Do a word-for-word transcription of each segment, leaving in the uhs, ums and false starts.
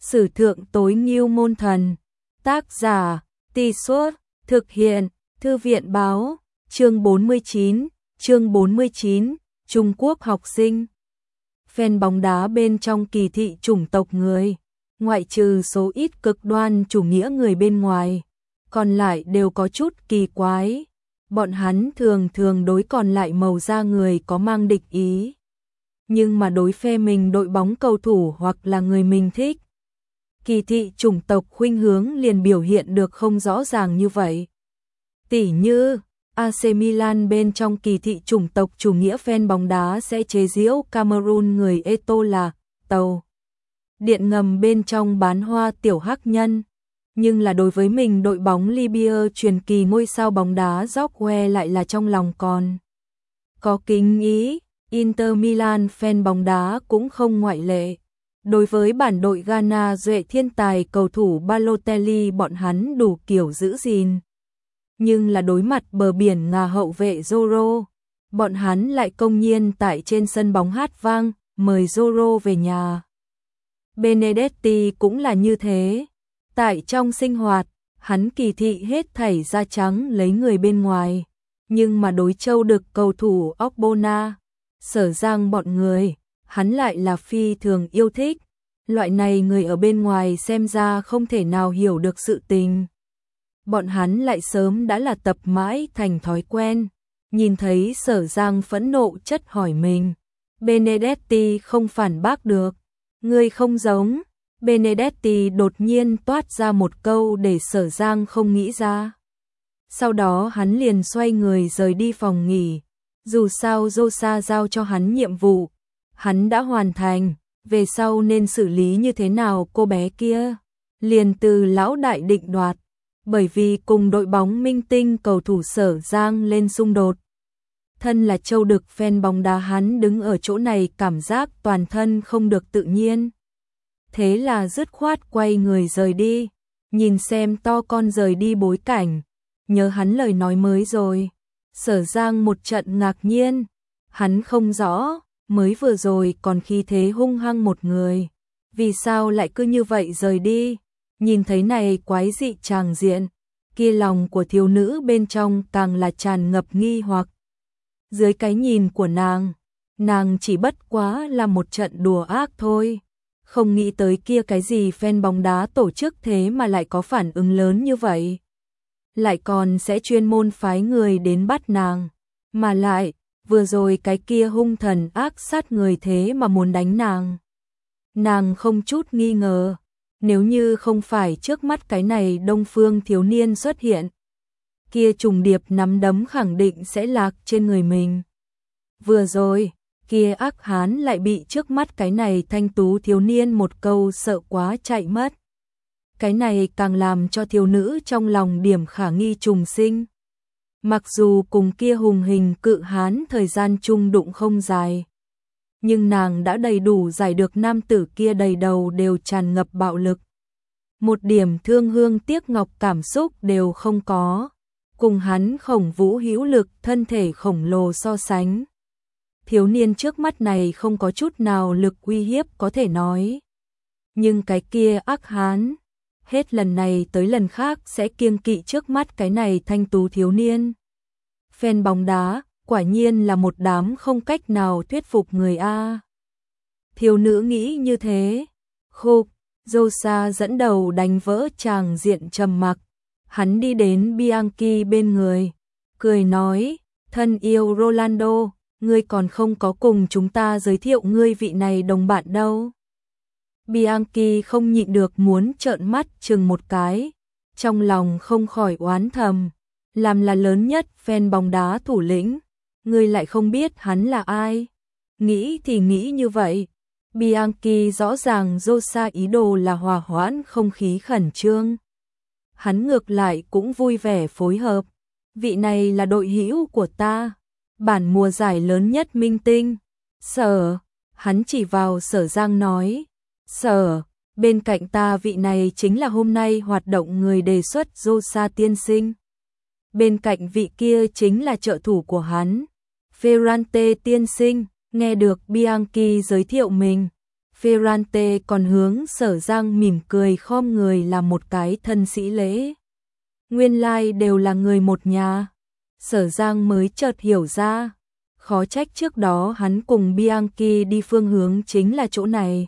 Sử thượng tối ngưu môn thần. Tác giả, Tì Suốt, thực hiện, Thư viện báo, chương bốn mươi chín, chương bốn mươi chín, Trung Quốc học sinh. Fan bóng đá bên trong kỳ thị chủng tộc người, ngoại trừ số ít cực đoan chủ nghĩa người bên ngoài, còn lại đều có chút kỳ quái. Bọn hắn thường thường đối còn lại màu da người có mang địch ý. Nhưng mà đối phe mình đội bóng cầu thủ hoặc là người mình thích, kỳ thị chủng tộc khuynh hướng liền biểu hiện được không rõ ràng như vậy. Tỉ như, a xê Milan bên trong kỳ thị chủng tộc chủ nghĩa fan bóng đá sẽ chế giễu Cameroon người Eto là tàu điện ngầm bên trong bán hoa tiểu hắc nhân. Nhưng là đối với mình đội bóng Libya truyền kỳ ngôi sao bóng đá Jorge lại là trong lòng còn có kính ý. Inter Milan fan bóng đá cũng không ngoại lệ. Đối với bản đội Ghana duệ thiên tài cầu thủ Balotelli bọn hắn đủ kiểu giữ gìn. Nhưng là đối mặt bờ biển ngà hậu vệ Zorro, bọn hắn lại công nhiên tại trên sân bóng hát vang, mời Zorro về nhà. Benedetti cũng là như thế. Tại trong sinh hoạt, hắn kỳ thị hết thảy da trắng lấy người bên ngoài. Nhưng mà đối châu đực cầu thủ Ogbonna, Sở Giang bọn người, hắn lại là phi thường yêu thích. Loại này người ở bên ngoài xem ra không thể nào hiểu được sự tình. Bọn hắn lại sớm đã là tập mãi thành thói quen. Nhìn thấy Sở Giang phẫn nộ chất hỏi mình, Benedetti không phản bác được. Ngươi không giống. Benedetti đột nhiên toát ra một câu để Sở Giang không nghĩ ra. Sau đó hắn liền xoay người rời đi phòng nghỉ. Dù sao Josa giao cho hắn nhiệm vụ, hắn đã hoàn thành, về sau nên xử lý như thế nào cô bé kia, liền từ lão đại định đoạt, bởi vì cùng đội bóng minh tinh cầu thủ Sở Giang lên xung đột. Thân là châu đực fan bóng đá hắn đứng ở chỗ này cảm giác toàn thân không được tự nhiên. Thế là dứt khoát quay người rời đi, nhìn xem to con rời đi bối cảnh, nhớ hắn lời nói mới rồi. Sở Giang một trận ngạc nhiên, hắn không rõ, mới vừa rồi còn khí thế hung hăng một người, vì sao lại cứ như vậy rời đi. Nhìn thấy này quái dị tràng diện, kia lòng của thiếu nữ bên trong càng là tràn ngập nghi hoặc. Dưới cái nhìn của nàng, nàng chỉ bất quá là một trận đùa ác thôi, không nghĩ tới kia cái gì fan bóng đá tổ chức thế mà lại có phản ứng lớn như vậy. Lại còn sẽ chuyên môn phái người đến bắt nàng, mà lại, vừa rồi cái kia hung thần ác sát người thế mà muốn đánh nàng. Nàng không chút nghi ngờ, nếu như không phải trước mắt cái này đông phương thiếu niên xuất hiện, kia trùng điệp nắm đấm khẳng định sẽ lạc trên người mình. Vừa rồi, kia ác hán lại bị trước mắt cái này thanh tú thiếu niên một câu sợ quá chạy mất. Cái này càng làm cho thiếu nữ trong lòng điểm khả nghi trùng sinh. Mặc dù cùng kia hùng hình cự hán thời gian chung đụng không dài, nhưng nàng đã đầy đủ giải được nam tử kia đầy đầu đều tràn ngập bạo lực. Một điểm thương hương tiếc ngọc cảm xúc đều không có, cùng hắn khổng vũ hữu lực thân thể khổng lồ so sánh. Thiếu niên trước mắt này không có chút nào lực uy hiếp có thể nói. Nhưng cái kia ác hán, hết lần này tới lần khác sẽ kiêng kỵ trước mắt cái này thanh tú thiếu niên. Fan bóng đá, quả nhiên là một đám không cách nào thuyết phục người a. Thiếu nữ nghĩ như thế. Khục, Josa dẫn đầu đánh vỡ tràng diện trầm mặc. Hắn đi đến Bianchi bên người, cười nói, thân yêu Rolando, ngươi còn không có cùng chúng ta giới thiệu ngươi vị này đồng bạn đâu. Bianchi không nhịn được muốn trợn mắt chừng một cái, trong lòng không khỏi oán thầm, làm là lớn nhất fan bóng đá thủ lĩnh, ngươi lại không biết hắn là ai. Nghĩ thì nghĩ như vậy, Bianchi rõ ràng Josa ý đồ là hòa hoãn không khí khẩn trương. Hắn ngược lại cũng vui vẻ phối hợp, vị này là đội hữu của ta, bản mùa giải lớn nhất minh tinh. Sở, hắn chỉ vào Sở Giang nói, Sở, bên cạnh ta vị này chính là hôm nay hoạt động người đề xuất Josa tiên sinh. Bên cạnh vị kia chính là trợ thủ của hắn, Ferrante tiên sinh. Nghe được Bianchi giới thiệu mình, Ferrante còn hướng Sở Giang mỉm cười khom người làm một cái thân sĩ lễ. Nguyên lai like đều là người một nhà. Sở Giang mới chợt hiểu ra, khó trách trước đó hắn cùng Bianchi đi phương hướng chính là chỗ này.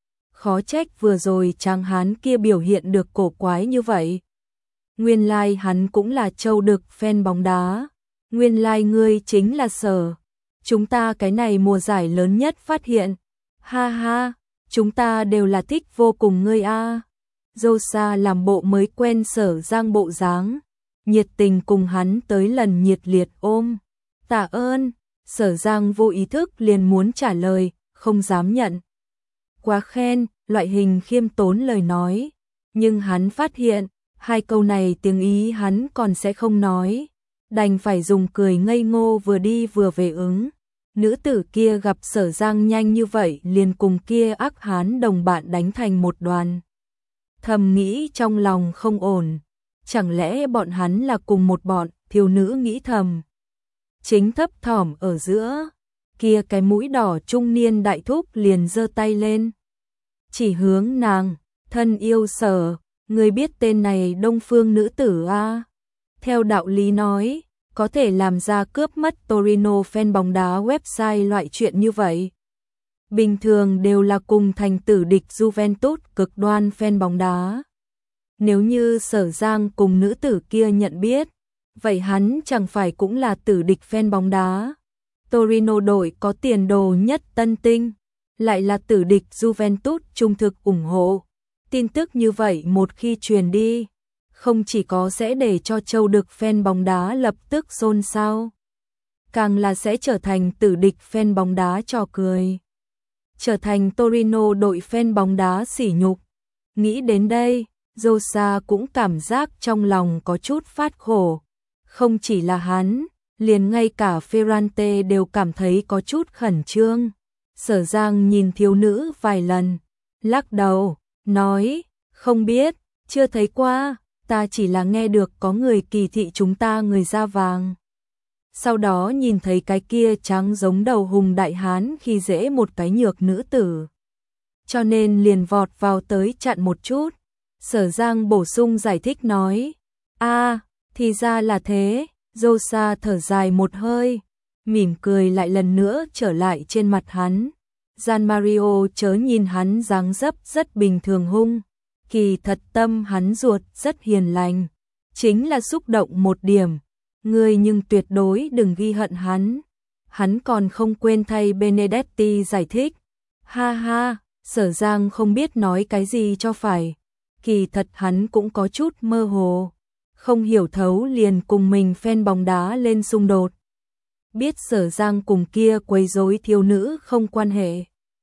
Khó trách vừa rồi Tráng Hán kia biểu hiện được cổ quái như vậy. Nguyên lai like hắn cũng là châu đực fan bóng đá. Nguyên lai like ngươi chính là Sở. Chúng ta cái này mùa giải lớn nhất phát hiện. Ha ha, chúng ta đều là thích vô cùng ngươi a. Rosa làm bộ mới quen Sở Giang bộ dáng, nhiệt tình cùng hắn tới lần nhiệt liệt ôm. Tạ ơn, Sở Giang vô ý thức liền muốn trả lời, không dám nhận. Quá khen, loại hình khiêm tốn lời nói, nhưng hắn phát hiện, hai câu này tiếng Ý hắn còn sẽ không nói, đành phải dùng cười ngây ngô vừa đi vừa về ứng. Nữ tử kia gặp Sở Giang nhanh như vậy liền cùng kia ác hán đồng bạn đánh thành một đoàn. Thầm nghĩ trong lòng không ổn, chẳng lẽ bọn hắn là cùng một bọn, thiếu nữ nghĩ thầm. Chính thấp thỏm ở giữa, kia cái mũi đỏ trung niên đại thúc liền giơ tay lên. Chỉ hướng nàng, thân yêu Sở, người biết tên này Đông Phương nữ tử a? Theo đạo lý nói, có thể làm ra cướp mất Torino fan bóng đá website loại chuyện như vậy. Bình thường đều là cùng thành tử địch Juventus cực đoan fan bóng đá. Nếu như Sở Giang cùng nữ tử kia nhận biết, vậy hắn chẳng phải cũng là tử địch fan bóng đá. Torino đội có tiền đồ nhất tân tinh, lại là tử địch Juventus trung thực ủng hộ. Tin tức như vậy một khi truyền đi, không chỉ có sẽ để cho châu đực fan bóng đá lập tức xôn xao, càng là sẽ trở thành tử địch fan bóng đá trò cười, trở thành Torino đội fan bóng đá sỉ nhục. Nghĩ đến đây, Rosa cũng cảm giác trong lòng có chút phát khổ. Không chỉ là hắn, liền ngay cả Ferrante đều cảm thấy có chút khẩn trương. Sở Giang nhìn thiếu nữ vài lần, lắc đầu, nói, không biết, chưa thấy qua, ta chỉ là nghe được có người kỳ thị chúng ta người da vàng. Sau đó nhìn thấy cái kia trắng giống đầu hùng đại hán khi dễ một cái nhược nữ tử. Cho nên liền vọt vào tới chặn một chút. Sở Giang bổ sung giải thích nói, a, thì ra là thế. Rosa thở dài một hơi, mỉm cười lại lần nữa trở lại trên mặt hắn. Gian Mario chớ nhìn hắn dáng dấp rất bình thường hung, kỳ thật tâm hắn ruột rất hiền lành, chính là xúc động một điểm, ngươi nhưng tuyệt đối đừng ghi hận hắn. Hắn còn không quên thay Benedetti giải thích. Ha ha, Sở Giang không biết nói cái gì cho phải, kỳ thật hắn cũng có chút mơ hồ, không hiểu thấu liền cùng mình fan bóng đá lên xung đột. Biết Sở Giang cùng kia quấy rối thiếu nữ không quan hệ.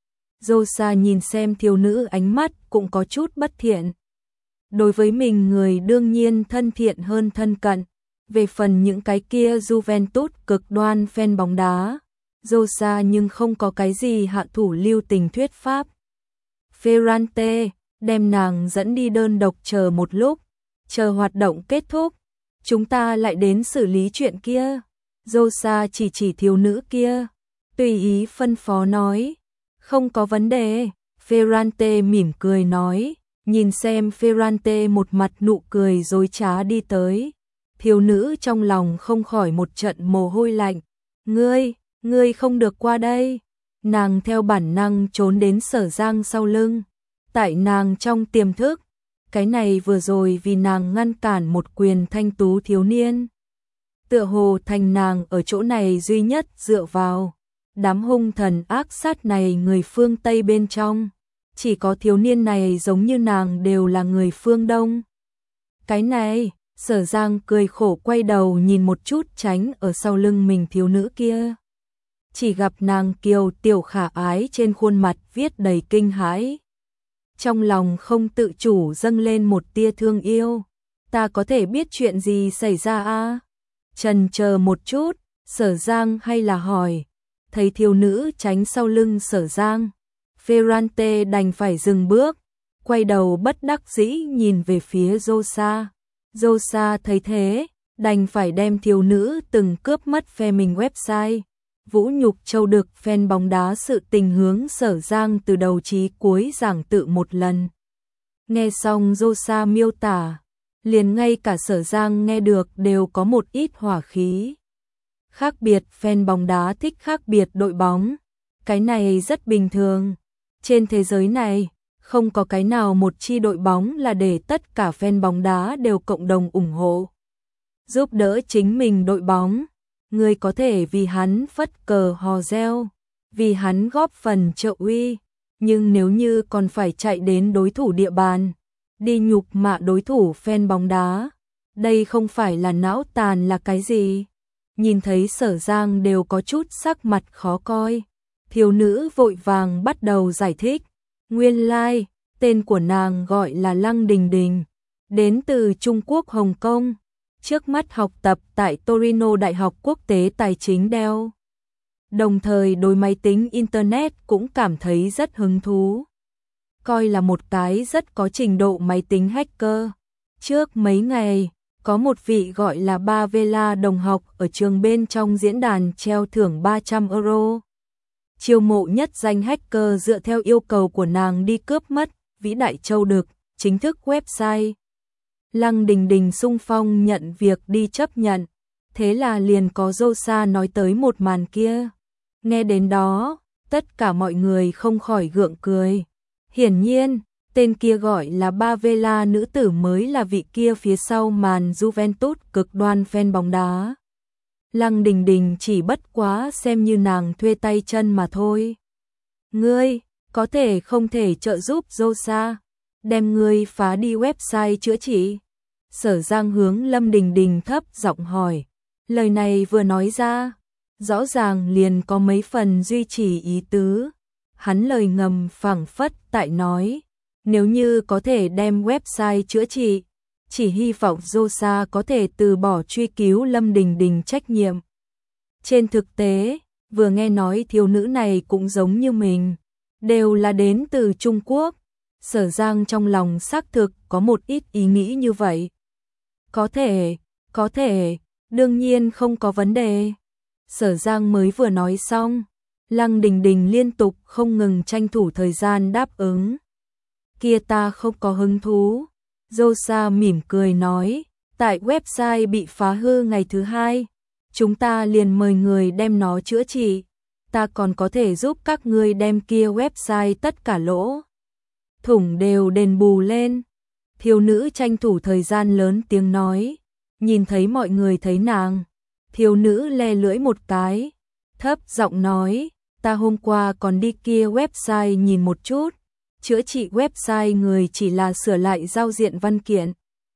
Rosa nhìn xem thiếu nữ ánh mắt cũng có chút bất thiện. Đối với mình người đương nhiên thân thiện hơn thân cận. Về phần những cái kia Juventus cực đoan fan bóng đá, Rosa nhưng không có cái gì hạ thủ lưu tình thuyết pháp. Ferrante đem nàng dẫn đi đơn độc chờ một lúc, chờ hoạt động kết thúc, chúng ta lại đến xử lý chuyện kia. Rosa chỉ chỉ thiếu nữ kia, tùy ý phân phó nói, không có vấn đề. Ferrante mỉm cười nói, nhìn xem Ferrante một mặt nụ cười dối trá đi tới. Thiếu nữ trong lòng không khỏi một trận mồ hôi lạnh. Ngươi, ngươi không được qua đây. Nàng theo bản năng trốn đến Sở Giang sau lưng. Tại nàng trong tiềm thức, cái này vừa rồi vì nàng ngăn cản một quyền thanh tú thiếu niên. Tựa hồ thành nàng ở chỗ này duy nhất dựa vào. Đám hung thần ác sát này người phương Tây bên trong. Chỉ có thiếu niên này giống như nàng đều là người phương Đông. Cái này, Sở Giang cười khổ quay đầu nhìn một chút tránh ở sau lưng mình thiếu nữ kia. Chỉ gặp nàng kiều tiểu khả ái trên khuôn mặt viết đầy kinh hãi. Trong lòng không tự chủ dâng lên một tia thương yêu. Ta có thể biết chuyện gì xảy ra a? Chần chờ một chút, Sở Giang hay là hỏi. Thấy thiếu nữ tránh sau lưng Sở Giang, Ferrante đành phải dừng bước, quay đầu bất đắc dĩ nhìn về phía Rosa. Rosa thấy thế, đành phải đem thiếu nữ từng cướp mất phe mình website, Vũ nhục Châu Đực fan bóng đá sự tình hướng Sở Giang từ đầu chí cuối giảng tự một lần. Nghe xong Josa miêu tả, liền ngay cả Sở Giang nghe được đều có một ít hỏa khí. Khác biệt fan bóng đá thích khác biệt đội bóng, cái này rất bình thường. Trên thế giới này, không có cái nào một chi đội bóng là để tất cả fan bóng đá đều cộng đồng ủng hộ, giúp đỡ chính mình đội bóng. Người có thể vì hắn phất cờ hò reo, vì hắn góp phần trợ uy, nhưng nếu như còn phải chạy đến đối thủ địa bàn, đi nhục mạ đối thủ fan bóng đá, đây không phải là não tàn là cái gì? Nhìn thấy Sở Giang đều có chút sắc mặt khó coi, thiếu nữ vội vàng bắt đầu giải thích. Nguyên lai, like, tên của nàng gọi là Lăng Đình Đình, đến từ Trung Quốc Hồng Kông, trước mắt học tập tại Torino Đại học Quốc tế Tài chính Dell. Đồng thời đối máy tính Internet cũng cảm thấy rất hứng thú, coi là một cái rất có trình độ máy tính hacker. Trước mấy ngày, có một vị gọi là Ba Vela đồng học ở trường bên trong diễn đàn treo thưởng ba trăm euro. Chiêu mộ nhất danh hacker dựa theo yêu cầu của nàng đi cướp mất Vĩ Đại Châu Đực, chính thức website. Lăng Đình Đình xung phong nhận việc đi chấp nhận, thế là liền có Josa nói tới một màn kia. Nghe đến đó, tất cả mọi người không khỏi gượng cười. Hiển nhiên, tên kia gọi là Ba Vela nữ tử mới là vị kia phía sau màn Juventus cực đoan fan bóng đá. Lăng Đình Đình chỉ bất quá xem như nàng thuê tay chân mà thôi. Ngươi, có thể không thể trợ giúp Josa, đem ngươi phá đi website chữa trị? Sở Giang hướng Lâm Đình Đình thấp giọng hỏi. Lời này vừa nói ra, rõ ràng liền có mấy phần duy trì ý tứ. Hắn lời ngầm phảng phất tại nói, nếu như có thể đem website chữa trị, chỉ hy vọng Josa có thể từ bỏ truy cứu Lâm Đình Đình trách nhiệm. Trên thực tế, vừa nghe nói thiếu nữ này cũng giống như mình, đều là đến từ Trung Quốc. Sở Giang trong lòng xác thực có một ít ý nghĩ như vậy. Có thể, có thể, đương nhiên không có vấn đề. Sở Giang mới vừa nói xong, Lăng Đình Đình liên tục không ngừng tranh thủ thời gian đáp ứng. Kia ta không có hứng thú. Josa mỉm cười nói, tại website bị phá hư ngày thứ hai, chúng ta liền mời người đem nó chữa trị. Ta còn có thể giúp các ngươi đem kia website tất cả lỗ thủng đều đền bù lên. Thiếu nữ tranh thủ thời gian lớn tiếng nói, nhìn thấy mọi người thấy nàng, thiếu nữ le lưỡi một cái, thấp giọng nói, ta hôm qua còn đi kia website nhìn một chút, chữa trị website người chỉ là sửa lại giao diện văn kiện,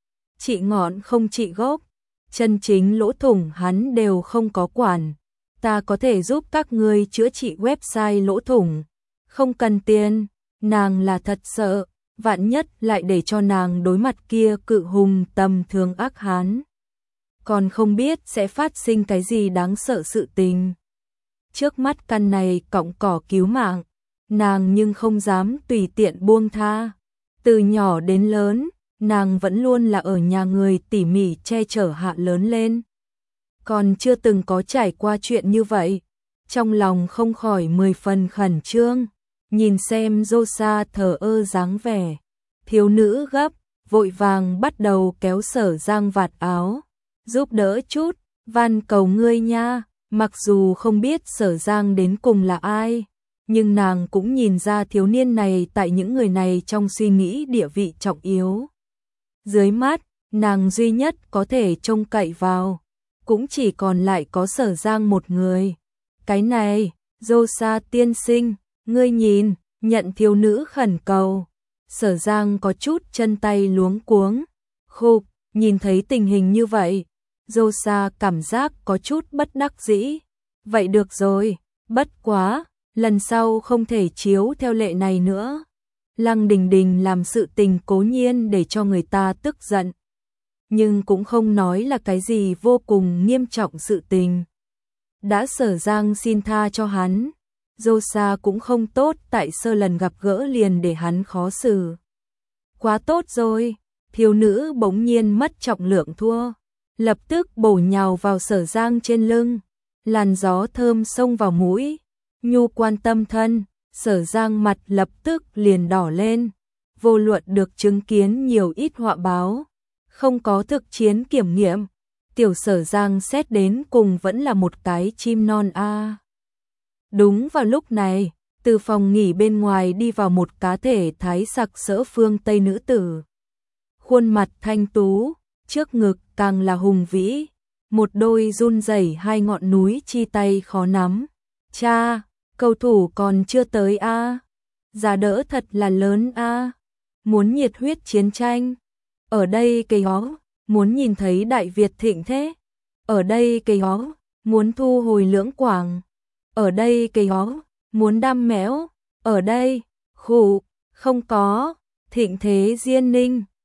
trị ngọn không trị gốc, chân chính lỗ thủng hắn đều không có quản. Ta có thể giúp các ngươi chữa trị website lỗ thủng, không cần tiền. Nàng là thật sợ, vạn nhất lại để cho nàng đối mặt kia cự hùng tầm thường ác hán, còn không biết sẽ phát sinh cái gì đáng sợ sự tình. Trước mắt căn này cọng cỏ cứu mạng, nàng nhưng không dám tùy tiện buông tha. Từ nhỏ đến lớn, nàng vẫn luôn là ở nhà người tỉ mỉ che chở hạ lớn lên, còn chưa từng có trải qua chuyện như vậy, trong lòng không khỏi mười phần khẩn trương. Nhìn xem Josa thờ ơ dáng vẻ, thiếu nữ gấp, vội vàng bắt đầu kéo Sở Giang vạt áo, giúp đỡ chút, van cầu ngươi nha. Mặc dù không biết Sở Giang đến cùng là ai, nhưng nàng cũng nhìn ra thiếu niên này tại những người này trong suy nghĩ địa vị trọng yếu. Dưới mắt, nàng duy nhất có thể trông cậy vào, cũng chỉ còn lại có Sở Giang một người. Cái này, Josa tiên sinh, ngươi nhìn, nhận thiếu nữ khẩn cầu. Sở Giang có chút chân tay luống cuống. Khục, nhìn thấy tình hình như vậy, Josa cảm giác có chút bất đắc dĩ. Vậy được rồi, bất quá, lần sau không thể chiếu theo lệ này nữa. Lăng Đình Đình làm sự tình cố nhiên để cho người ta tức giận, nhưng cũng không nói là cái gì vô cùng nghiêm trọng sự tình. Đã Sở Giang xin tha cho hắn, Josa cũng không tốt tại sơ lần gặp gỡ liền để hắn khó xử. Quá tốt rồi, thiếu nữ bỗng nhiên mất trọng lượng thua, lập tức bổ nhào vào Sở Giang trên lưng, làn gió thơm xông vào mũi, nhu quan tâm thân, Sở Giang mặt lập tức liền đỏ lên, vô luận được chứng kiến nhiều ít họa báo, không có thực chiến kiểm nghiệm, tiểu Sở Giang xét đến cùng vẫn là một cái chim non a. À. Đúng vào lúc này, từ phòng nghỉ bên ngoài đi vào một cá thể thái sặc sỡ phương Tây nữ tử. Khuôn mặt thanh tú, trước ngực càng là hùng vĩ, một đôi run rẩy hai ngọn núi chi tay khó nắm. Cha, cầu thủ còn chưa tới a. À. Giá đỡ thật là lớn a. À. Muốn nhiệt huyết chiến tranh. Ở đây cây hó, muốn nhìn thấy Đại Việt thịnh thế. Ở đây cây hó, muốn thu hồi lưỡng quảng. Ở đây cây hó, muốn đam mẽo. Ở đây, khủ, không có, thịnh thế Diên Ninh.